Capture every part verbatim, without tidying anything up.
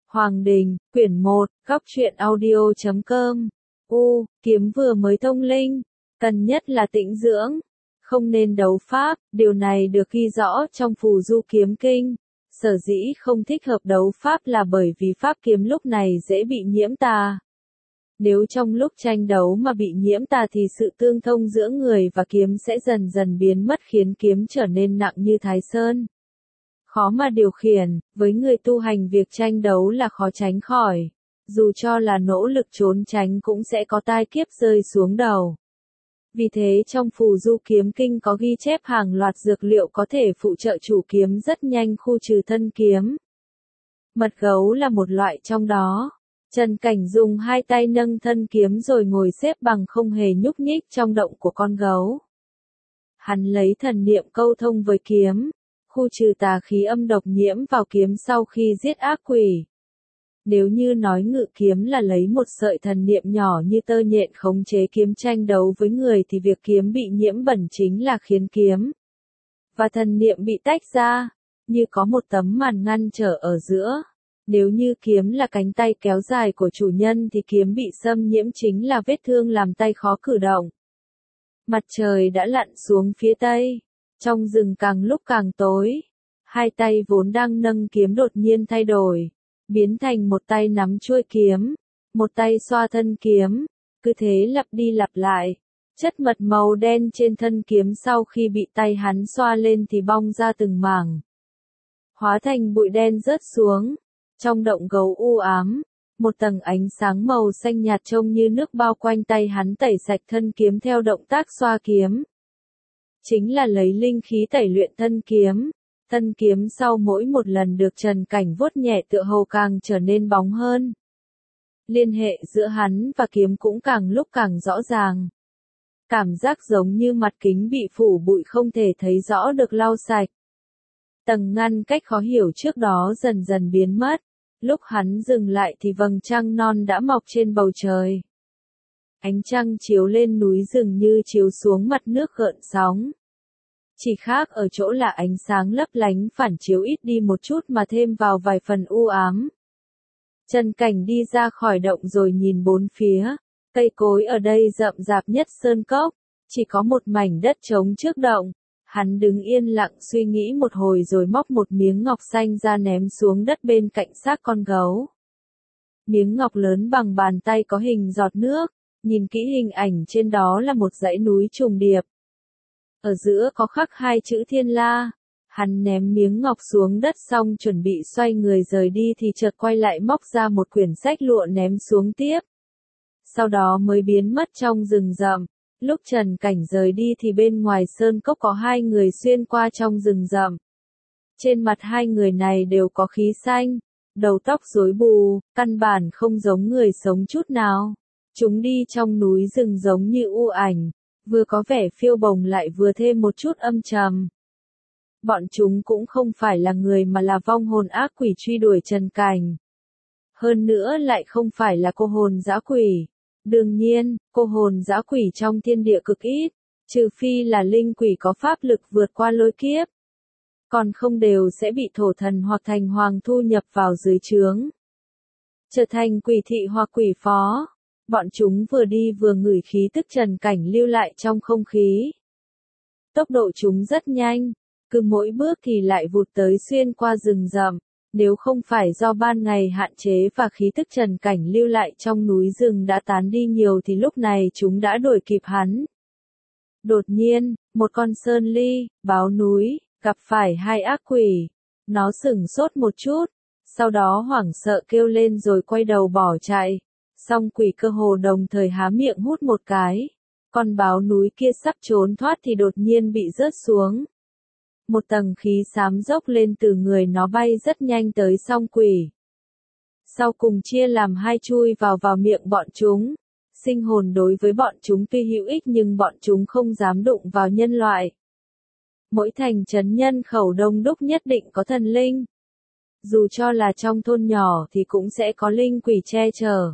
Hoàng Đình, quyển một, góc truyện audio chấm com. U, kiếm vừa mới thông linh, cần nhất là tĩnh dưỡng, không nên đấu pháp, điều này được ghi rõ trong Phù Du Kiếm Kinh. Sở dĩ không thích hợp đấu pháp là bởi vì pháp kiếm lúc này dễ bị nhiễm tà. Nếu trong lúc tranh đấu mà bị nhiễm tà thì sự tương thông giữa người và kiếm sẽ dần dần biến mất khiến kiếm trở nên nặng như Thái Sơn. Khó mà điều khiển, với người tu hành việc tranh đấu là khó tránh khỏi. Dù cho là nỗ lực trốn tránh cũng sẽ có tai kiếp rơi xuống đầu. Vì thế trong Phù Du Kiếm Kinh có ghi chép hàng loạt dược liệu có thể phụ trợ chủ kiếm rất nhanh khu trừ thân kiếm. Mật gấu là một loại trong đó. Trần Cảnh dùng hai tay nâng thân kiếm rồi ngồi xếp bằng không hề nhúc nhích trong động của con gấu. Hắn lấy thần niệm câu thông với kiếm, khu trừ tà khí âm độc nhiễm vào kiếm sau khi giết ác quỷ. Nếu như nói ngự kiếm là lấy một sợi thần niệm nhỏ như tơ nhện khống chế kiếm tranh đấu với người thì việc kiếm bị nhiễm bẩn chính là khiến kiếm và thần niệm bị tách ra, như có một tấm màn ngăn trở ở giữa. Nếu như kiếm là cánh tay kéo dài của chủ nhân thì kiếm bị xâm nhiễm chính là vết thương làm tay khó cử động. Mặt trời đã lặn xuống phía tây, trong rừng càng lúc càng tối. Hai tay vốn đang nâng kiếm đột nhiên thay đổi, biến thành một tay nắm chuôi kiếm, một tay xoa thân kiếm, cứ thế lặp đi lặp lại. Chất mật màu đen trên thân kiếm sau khi bị tay hắn xoa lên thì bong ra từng mảng, hóa thành bụi đen rớt xuống. Trong động gấu u ám, một tầng ánh sáng màu xanh nhạt trông như nước bao quanh tay hắn tẩy sạch thân kiếm theo động tác xoa kiếm. Chính là lấy linh khí tẩy luyện thân kiếm. Thân kiếm sau mỗi một lần được Trần Cảnh vuốt nhẹ tựa hồ càng trở nên bóng hơn. Liên hệ giữa hắn và kiếm cũng càng lúc càng rõ ràng. Cảm giác giống như mặt kính bị phủ bụi không thể thấy rõ được lau sạch. Tầng ngăn cách khó hiểu trước đó dần dần biến mất. Lúc hắn dừng lại thì vầng trăng non đã mọc trên bầu trời. Ánh trăng chiếu lên núi rừng như chiếu xuống mặt nước gợn sóng. Chỉ khác ở chỗ là ánh sáng lấp lánh phản chiếu ít đi một chút mà thêm vào vài phần u ám. Trần Cảnh đi ra khỏi động rồi nhìn bốn phía. Cây cối ở đây rậm rạp nhất sơn cốc. Chỉ có một mảnh đất trống trước động. Hắn đứng yên lặng suy nghĩ một hồi rồi móc một miếng ngọc xanh ra ném xuống đất bên cạnh xác con gấu. Miếng ngọc lớn bằng bàn tay có hình giọt nước. Nhìn kỹ hình ảnh trên đó là một dãy núi trùng điệp. Ở giữa có khắc hai chữ Thiên La. Hắn ném miếng ngọc xuống đất xong chuẩn bị xoay người rời đi thì chợt quay lại móc ra một quyển sách lụa ném xuống tiếp. Sau đó mới biến mất trong rừng rậm. Lúc Trần Cảnh rời đi thì bên ngoài sơn cốc có hai người xuyên qua trong rừng rậm. Trên mặt hai người này đều có khí xanh, đầu tóc rối bù, căn bản không giống người sống chút nào. Chúng đi trong núi rừng giống như u ảnh. Vừa có vẻ phiêu bồng lại vừa thêm một chút âm trầm. Bọn chúng cũng không phải là người mà là vong hồn ác quỷ truy đuổi Trần Cảnh. Hơn nữa lại không phải là cô hồn dã quỷ. Đương nhiên, cô hồn dã quỷ trong thiên địa cực ít, trừ phi là linh quỷ có pháp lực vượt qua lôi kiếp. Còn không đều sẽ bị thổ thần hoặc thành hoàng thu nhập vào dưới trướng. Trở thành quỷ thị hoặc quỷ phó. Bọn chúng vừa đi vừa ngửi khí tức Trần Cảnh lưu lại trong không khí. Tốc độ chúng rất nhanh, cứ mỗi bước thì lại vụt tới xuyên qua rừng rậm. Nếu không phải do ban ngày hạn chế và khí tức Trần Cảnh lưu lại trong núi rừng đã tán đi nhiều thì lúc này chúng đã đuổi kịp hắn. Đột nhiên, một con sơn ly, báo núi, gặp phải hai ác quỷ. Nó sửng sốt một chút, sau đó hoảng sợ kêu lên rồi quay đầu bỏ chạy. Song quỷ cơ hồ đồng thời há miệng hút một cái. Con báo núi kia sắp trốn thoát thì đột nhiên bị rớt xuống. Một tầng khí xám dốc lên từ người nó bay rất nhanh tới song quỷ. Sau cùng chia làm hai chui vào vào miệng bọn chúng. Sinh hồn đối với bọn chúng tuy hữu ích nhưng bọn chúng không dám đụng vào nhân loại. Mỗi thành trấn nhân khẩu đông đúc nhất định có thần linh. Dù cho là trong thôn nhỏ thì cũng sẽ có linh quỷ che chở.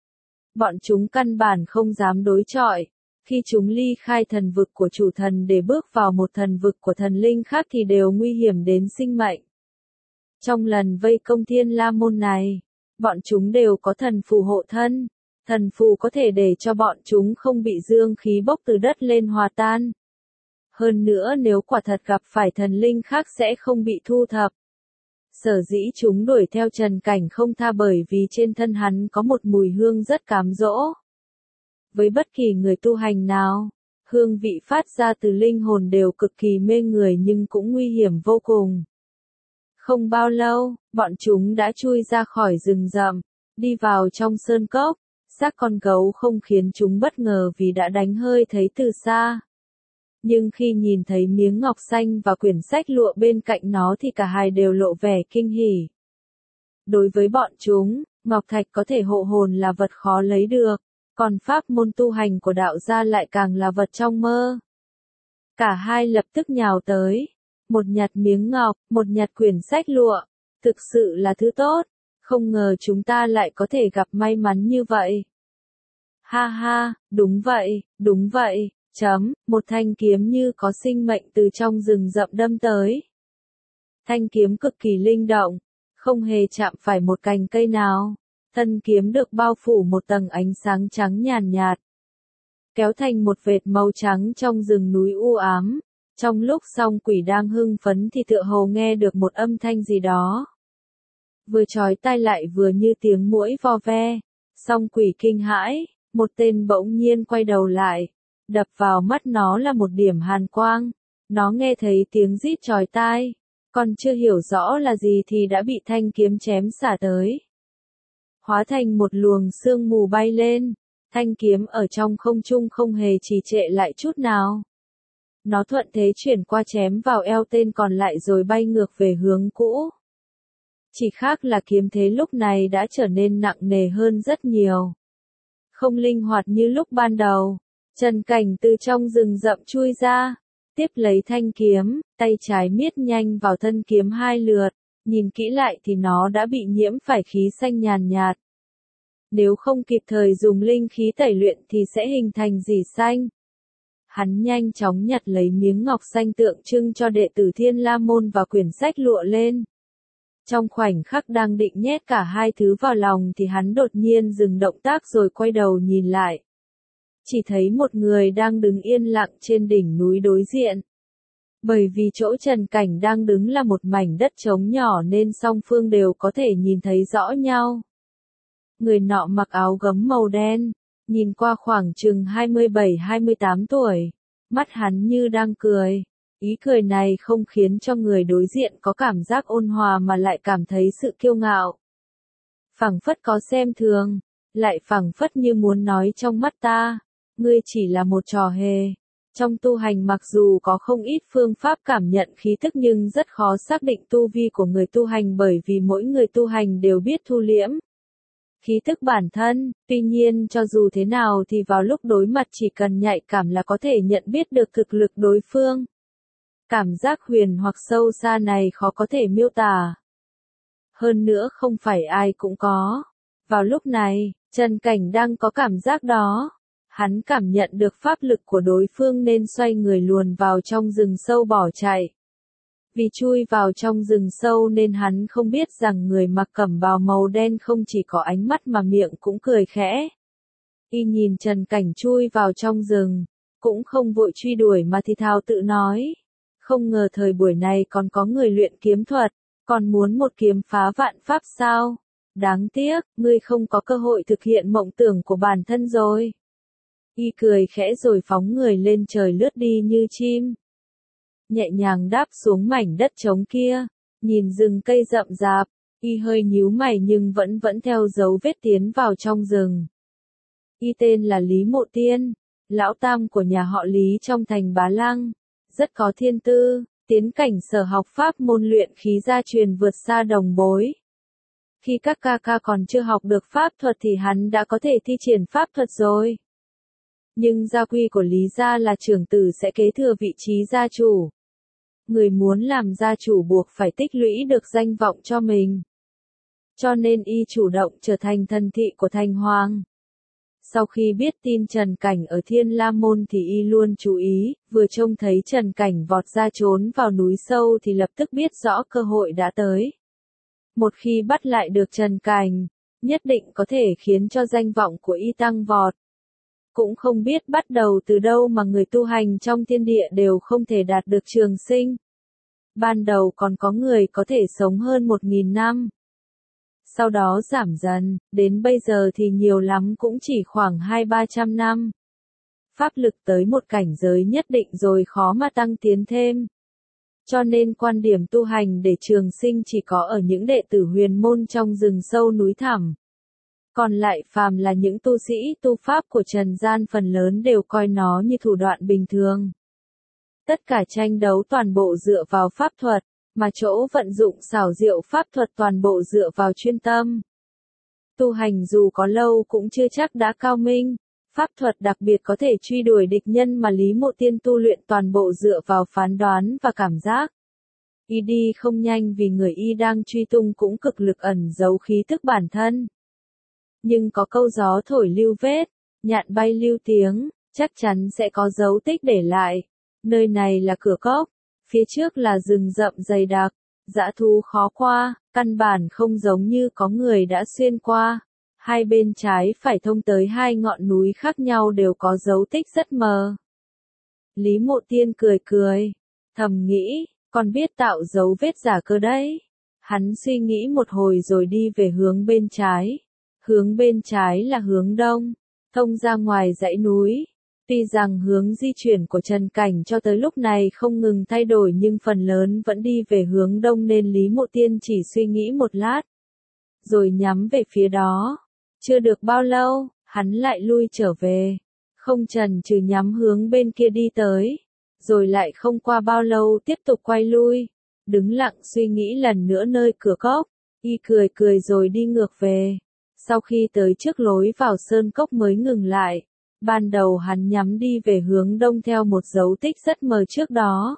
Bọn chúng căn bản không dám đối chọi. Khi chúng ly khai thần vực của chủ thần để bước vào một thần vực của thần linh khác thì đều nguy hiểm đến sinh mệnh. Trong lần vây công Thiên La Môn này, Bọn chúng đều có thần phù hộ thân. Thần phù có thể để cho bọn chúng không bị dương khí bốc từ đất lên hòa tan. Hơn nữa nếu quả thật gặp phải thần linh khác sẽ không bị thu thập. Sở dĩ chúng đuổi theo Trần Cảnh không tha bởi vì trên thân hắn có một mùi hương rất cám dỗ. Với bất kỳ người tu hành nào, hương vị phát ra từ linh hồn đều cực kỳ mê người nhưng cũng nguy hiểm vô cùng. Không bao lâu, bọn chúng đã chui ra khỏi rừng rậm, đi vào trong sơn cốc. Xác con gấu không khiến chúng bất ngờ vì đã đánh hơi thấy từ xa. Nhưng khi nhìn thấy miếng ngọc xanh và quyển sách lụa bên cạnh nó thì cả hai đều lộ vẻ kinh hỉ. Đối với bọn chúng, ngọc thạch có thể hộ hồn là vật khó lấy được, còn pháp môn tu hành của đạo gia lại càng là vật trong mơ. Cả hai lập tức nhào tới, một nhặt miếng ngọc, một nhặt quyển sách lụa, thực sự là thứ tốt, không ngờ chúng ta lại có thể gặp may mắn như vậy. Ha ha, đúng vậy, đúng vậy. Chấm, một thanh kiếm như có sinh mệnh từ trong rừng rậm đâm tới. Thanh kiếm cực kỳ linh động, không hề chạm phải một cành cây nào. Thân kiếm được bao phủ một tầng ánh sáng trắng nhàn nhạt, kéo thành một vệt màu trắng trong rừng núi u ám. Trong lúc song quỷ đang hưng phấn thì tựa hồ nghe được một âm thanh gì đó. Vừa chói tai lại vừa như tiếng muỗi vo ve. Song quỷ kinh hãi, một tên bỗng nhiên quay đầu lại. Đập vào mắt nó là một điểm hàn quang. Nó nghe thấy tiếng rít chói tai, còn chưa hiểu rõ là gì thì đã bị thanh kiếm chém xả tới. Hóa thành một luồng sương mù bay lên, thanh kiếm ở trong không trung không hề trì trệ lại chút nào. Nó thuận thế chuyển qua chém vào eo tên còn lại rồi bay ngược về hướng cũ. Chỉ khác là kiếm thế lúc này đã trở nên nặng nề hơn rất nhiều. Không linh hoạt như lúc ban đầu. Trần Cảnh từ trong rừng rậm chui ra, tiếp lấy thanh kiếm, tay trái miết nhanh vào thân kiếm hai lượt, nhìn kỹ lại thì nó đã bị nhiễm phải khí xanh nhàn nhạt. Nếu không kịp thời dùng linh khí tẩy luyện thì sẽ hình thành rỉ xanh. Hắn nhanh chóng nhặt lấy miếng ngọc xanh tượng trưng cho đệ tử Thiên La Môn và quyển sách lụa lên. Trong khoảnh khắc đang định nhét cả hai thứ vào lòng thì hắn đột nhiên dừng động tác rồi quay đầu nhìn lại. Chỉ thấy một người đang đứng yên lặng trên đỉnh núi đối diện. Bởi vì chỗ Trần Cảnh đang đứng là một mảnh đất trống nhỏ nên song phương đều có thể nhìn thấy rõ nhau. Người nọ mặc áo gấm màu đen, nhìn qua khoảng chừng hai mươi bảy hai mươi tám tuổi, mắt hắn như đang cười. Ý cười này không khiến cho người đối diện có cảm giác ôn hòa mà lại cảm thấy sự kiêu ngạo. Phảng phất có xem thường, lại phảng phất như muốn nói trong mắt ta, ngươi chỉ là một trò hề. Trong tu hành mặc dù có không ít phương pháp cảm nhận khí tức nhưng rất khó xác định tu vi của người tu hành bởi vì mỗi người tu hành đều biết thu liễm khí tức bản thân, tuy nhiên cho dù thế nào thì vào lúc đối mặt chỉ cần nhạy cảm là có thể nhận biết được thực lực đối phương. Cảm giác huyền hoặc sâu xa này khó có thể miêu tả. Hơn nữa không phải ai cũng có. Vào lúc này, Trần Cảnh đang có cảm giác đó. Hắn cảm nhận được pháp lực của đối phương nên xoay người luồn vào trong rừng sâu bỏ chạy. Vì chui vào trong rừng sâu nên hắn không biết rằng người mặc cẩm bào màu đen không chỉ có ánh mắt mà miệng cũng cười khẽ. Y nhìn Trần Cảnh chui vào trong rừng, cũng không vội truy đuổi mà thì thào tự nói. Không ngờ thời buổi này còn có người luyện kiếm thuật, còn muốn một kiếm phá vạn pháp sao? Đáng tiếc, ngươi không có cơ hội thực hiện mộng tưởng của bản thân rồi. Y cười khẽ rồi phóng người lên trời lướt đi như chim. Nhẹ nhàng đáp xuống mảnh đất trống kia, nhìn rừng cây rậm rạp, Y hơi nhíu mày nhưng vẫn vẫn theo dấu vết tiến vào trong rừng. Y tên là Lý Mộ Tiên, lão tam của nhà họ Lý trong thành Bá Lăng, rất có thiên tư, tiến cảnh sở học pháp môn luyện khí gia truyền vượt xa đồng bối. Khi các ca ca còn chưa học được pháp thuật thì hắn đã có thể thi triển pháp thuật rồi. Nhưng gia quy của Lý gia là trưởng tử sẽ kế thừa vị trí gia chủ. Người muốn làm gia chủ buộc phải tích lũy được danh vọng cho mình. Cho nên Y chủ động trở thành thân thị của thành hoàng. Sau khi biết tin Trần Cảnh ở Thiên La Môn thì Y luôn chú ý, vừa trông thấy Trần Cảnh vọt ra trốn vào núi sâu thì lập tức biết rõ cơ hội đã tới. Một khi bắt lại được Trần Cảnh, nhất định có thể khiến cho danh vọng của y tăng vọt. Cũng không biết bắt đầu từ đâu mà người tu hành trong thiên địa đều không thể đạt được trường sinh. Ban đầu còn có người có thể sống hơn một nghìn năm. Sau đó giảm dần, đến bây giờ thì nhiều lắm cũng chỉ khoảng hai ba trăm năm. Pháp lực tới một cảnh giới nhất định rồi khó mà tăng tiến thêm. Cho nên quan điểm tu hành để trường sinh chỉ có ở những đệ tử huyền môn trong rừng sâu núi thẳm. Còn lại phàm là những tu sĩ tu pháp của trần gian phần lớn đều coi nó như thủ đoạn bình thường. Tất cả tranh đấu toàn bộ dựa vào pháp thuật, mà chỗ vận dụng xảo diệu pháp thuật toàn bộ dựa vào chuyên tâm. Tu hành dù có lâu cũng chưa chắc đã cao minh, pháp thuật đặc biệt có thể truy đuổi địch nhân mà Lý Mộ Tiên tu luyện toàn bộ dựa vào phán đoán và cảm giác. Y đi không nhanh vì người y đang truy tung cũng cực lực ẩn giấu khí tức bản thân. Nhưng có câu gió thổi lưu vết, nhạn bay lưu tiếng, chắc chắn sẽ có dấu tích để lại. Nơi này là cửa cốc, phía trước là rừng rậm dày đặc, dã thú khó qua, căn bản không giống như có người đã xuyên qua. Hai bên trái phải thông tới hai ngọn núi khác nhau đều có dấu tích rất mờ. Lý Mộ Tiên cười cười, thầm nghĩ, còn biết tạo dấu vết giả cơ đấy. Hắn suy nghĩ một hồi rồi đi về hướng bên trái. Hướng bên trái là hướng đông, thông ra ngoài dãy núi. Tuy rằng hướng di chuyển của Trần Cảnh cho tới lúc này không ngừng thay đổi nhưng phần lớn vẫn đi về hướng đông nên Lý Mộ Tiên chỉ suy nghĩ một lát. Rồi nhắm về phía đó. Chưa được bao lâu, hắn lại lui trở về. Không chần chừ nhắm hướng bên kia đi tới. Rồi lại không qua bao lâu tiếp tục quay lui. Đứng lặng suy nghĩ lần nữa nơi cửa cốc. Y cười cười rồi đi ngược về. Sau khi tới trước lối vào sơn cốc mới ngừng lại. Ban đầu hắn nhắm đi về hướng đông theo một dấu tích rất mờ trước đó.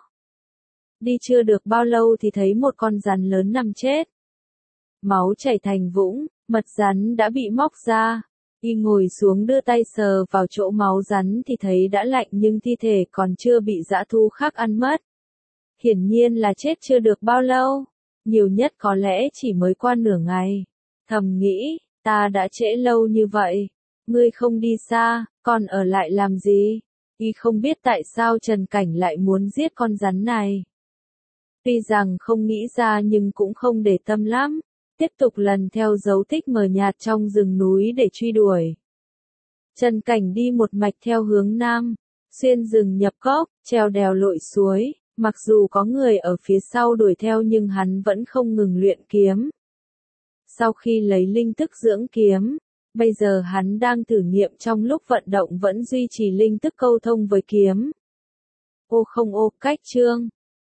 Đi chưa được bao lâu thì thấy một con rắn lớn nằm chết. Máu chảy thành vũng, mật rắn đã bị móc ra. Y ngồi xuống đưa tay sờ vào chỗ máu rắn thì thấy đã lạnh nhưng thi thể còn chưa bị dã thú khác ăn mất. Hiển nhiên là chết chưa được bao lâu, nhiều nhất có lẽ chỉ mới qua nửa ngày. Thầm nghĩ, ta đã trễ lâu như vậy, ngươi không đi xa, còn ở lại làm gì? Y không biết tại sao Trần Cảnh lại muốn giết con rắn này. Tuy rằng không nghĩ ra nhưng cũng không để tâm lắm. Tiếp tục lần theo dấu tích mờ nhạt trong rừng núi để truy đuổi. Trần Cảnh đi một mạch theo hướng nam, xuyên rừng nhập cốc, treo đèo lội suối, mặc dù có người ở phía sau đuổi theo nhưng hắn vẫn không ngừng luyện kiếm. Sau khi lấy linh tức dưỡng kiếm, bây giờ hắn đang thử nghiệm trong lúc vận động vẫn duy trì linh tức câu thông với kiếm. Ô không ô, cách chương.